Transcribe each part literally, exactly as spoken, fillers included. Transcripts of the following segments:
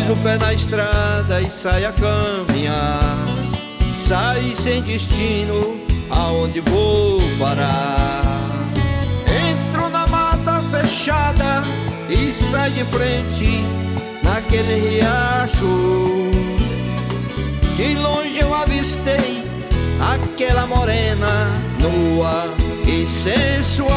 Pus o pé na estrada e saí a caminhar. Saí sem destino, aonde vou parar? Entro na mata fechada e saio de frente naquele riacho. De longe eu avistei aquela morena nua e sensual.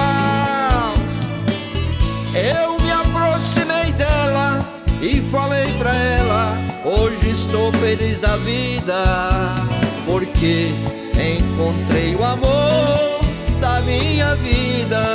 Eu me aproximei dela e falei pra ela: hoje estou feliz da vida, porque encontrei o amor da minha vida.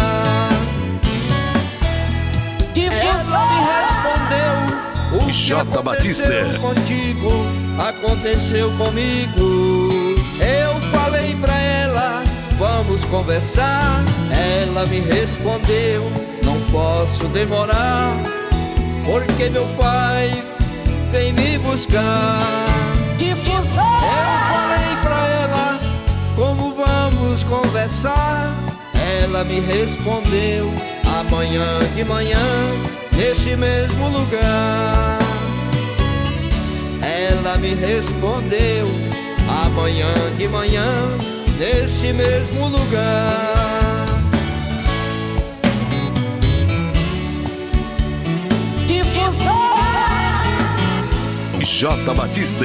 Ela me respondeu: o que J. Batista aconteceu contigo aconteceu comigo. Eu falei pra ela: vamos conversar. Ela me respondeu: não posso demorar, porque meu pai vem me buscar. Eu falei pra ela: como vamos conversar? Ela me respondeu: amanhã de manhã, nesse mesmo lugar. Ela me respondeu: amanhã de manhã, nesse mesmo lugar. J. Batista.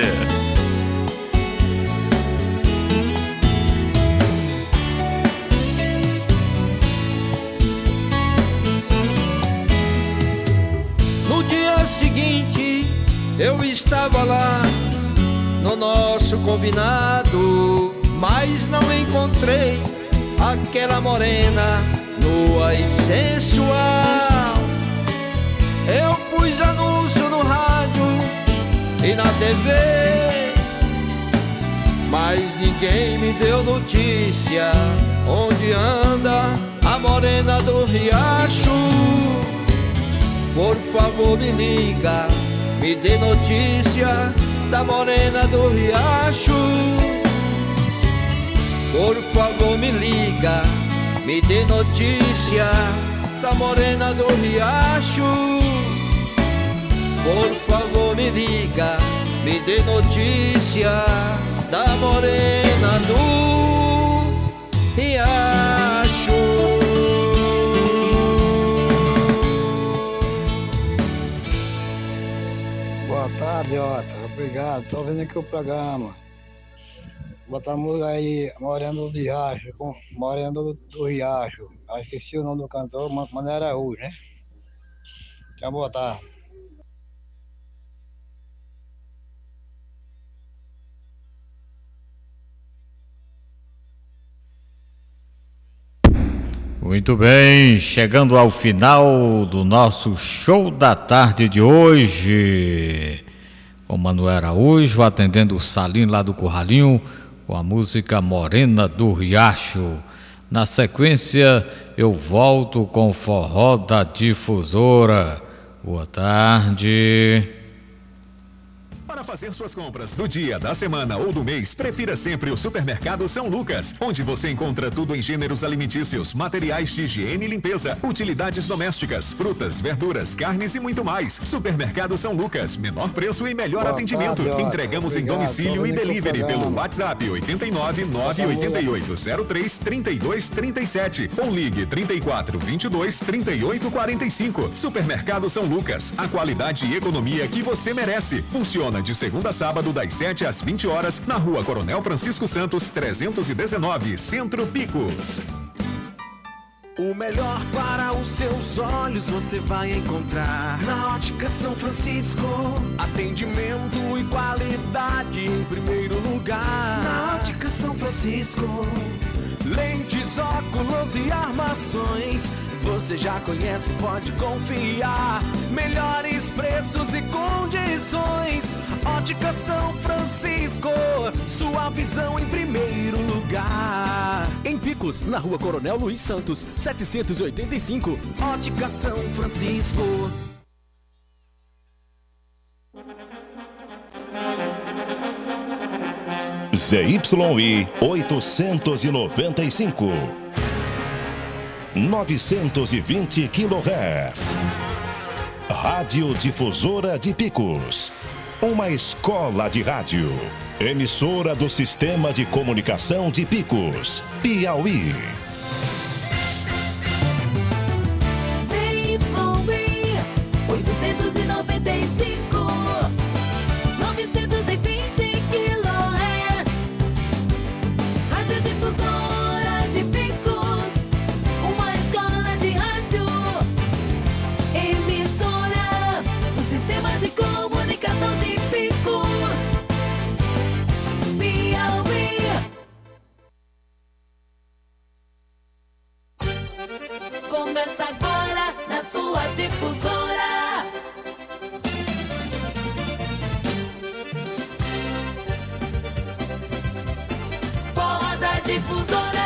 No dia seguinte eu estava lá no nosso combinado, mas não encontrei aquela morena nua e sensual. Eu pus anúncio no rádio e na T V, mas ninguém me deu notícia onde anda a morena do riacho. Por favor me liga, me dê notícia da morena do riacho. Por favor me liga, me dê notícia da morena do riacho. Por favor me liga, me dê notícia da morena do riacho. Boa tarde, Jota. Obrigado. Tô vendo aqui o programa. Botar a música aí, Morena do Riacho, com Morena do, do Riacho. Eu esqueci o nome do cantor, Mané Araújo, né? Quer botar? Muito bem, chegando ao final do nosso show da tarde de hoje, com Manuel Araújo atendendo o Salim lá do Curralinho com a música Morena do Riacho. Na sequência eu volto com o Forró da Difusora. Boa tarde. Para fazer suas compras do dia, da semana ou do mês, prefira sempre o Supermercado São Lucas, onde você encontra tudo em gêneros alimentícios, materiais de higiene e limpeza, utilidades domésticas, frutas, verduras, carnes e muito mais. Supermercado São Lucas, menor preço e melhor Boa atendimento. tarde, Entregamos obrigado. em domicílio e delivery pelo WhatsApp oito nove nove oito oito zero três três dois três sete ou ligue trinta e quatro, vinte e dois, trinta e oito, quarenta e cinco. Supermercado São Lucas, a qualidade e economia que você merece. Funciona de segunda a sábado, das sete às vinte horas, na rua Coronel Francisco Santos, trezentos e dezenove, Centro Picos. O melhor para os seus olhos você vai encontrar na Ótica São Francisco. Atendimento e qualidade em primeiro lugar. Na Ótica São Francisco. Lentes, óculos e armações, você já conhece, pode confiar. Melhores preços e condições. Ótica São Francisco, sua visão em primeiro lugar. Em Picos, na rua Coronel Luiz Santos, setecentos e oitenta e cinco. Ótica São Francisco. Z Y I oitocentos e noventa e cinco, novecentos e vinte quilohertz. Rádio Difusora de Picos. Uma escola de rádio. Emissora do Sistema de Comunicação de Picos, Piauí. C Y B oitocentos e noventa e cinco, novecentos e vinte quilohertz. Rádio Difusora de Picos, uma escola de rádio. Emissora do Sistema de Comunicação de Picos, Piauí. Começa agora na sua difusora. Forró da Difusora.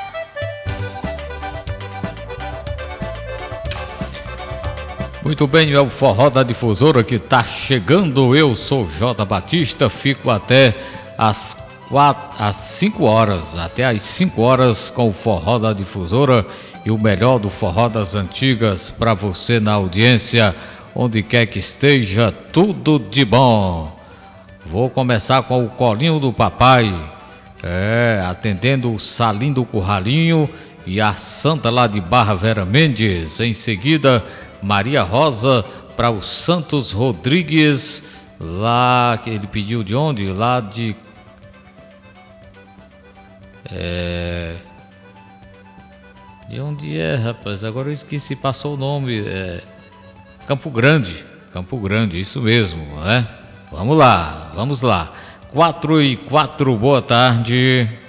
Muito bem, é o Forró da Difusora que está chegando. Eu sou J. Batista, fico até às quatro, às cinco horas, até às cinco horas com o Forró da Difusora e o melhor do forró das antigas para você na audiência, onde quer que esteja, tudo de bom. Vou começar com o Colinho do Papai, é, atendendo o Salim do Curralinho e a Santa lá de Barra Vera Mendes. Em seguida, Maria Rosa para o Santos Rodrigues, lá que ele pediu de onde? Lá de... É... De onde é, rapaz? Agora eu esqueci, passou o nome. É... Campo Grande. Campo Grande, isso mesmo, né? Vamos lá, vamos lá. quatro e quatro, boa tarde.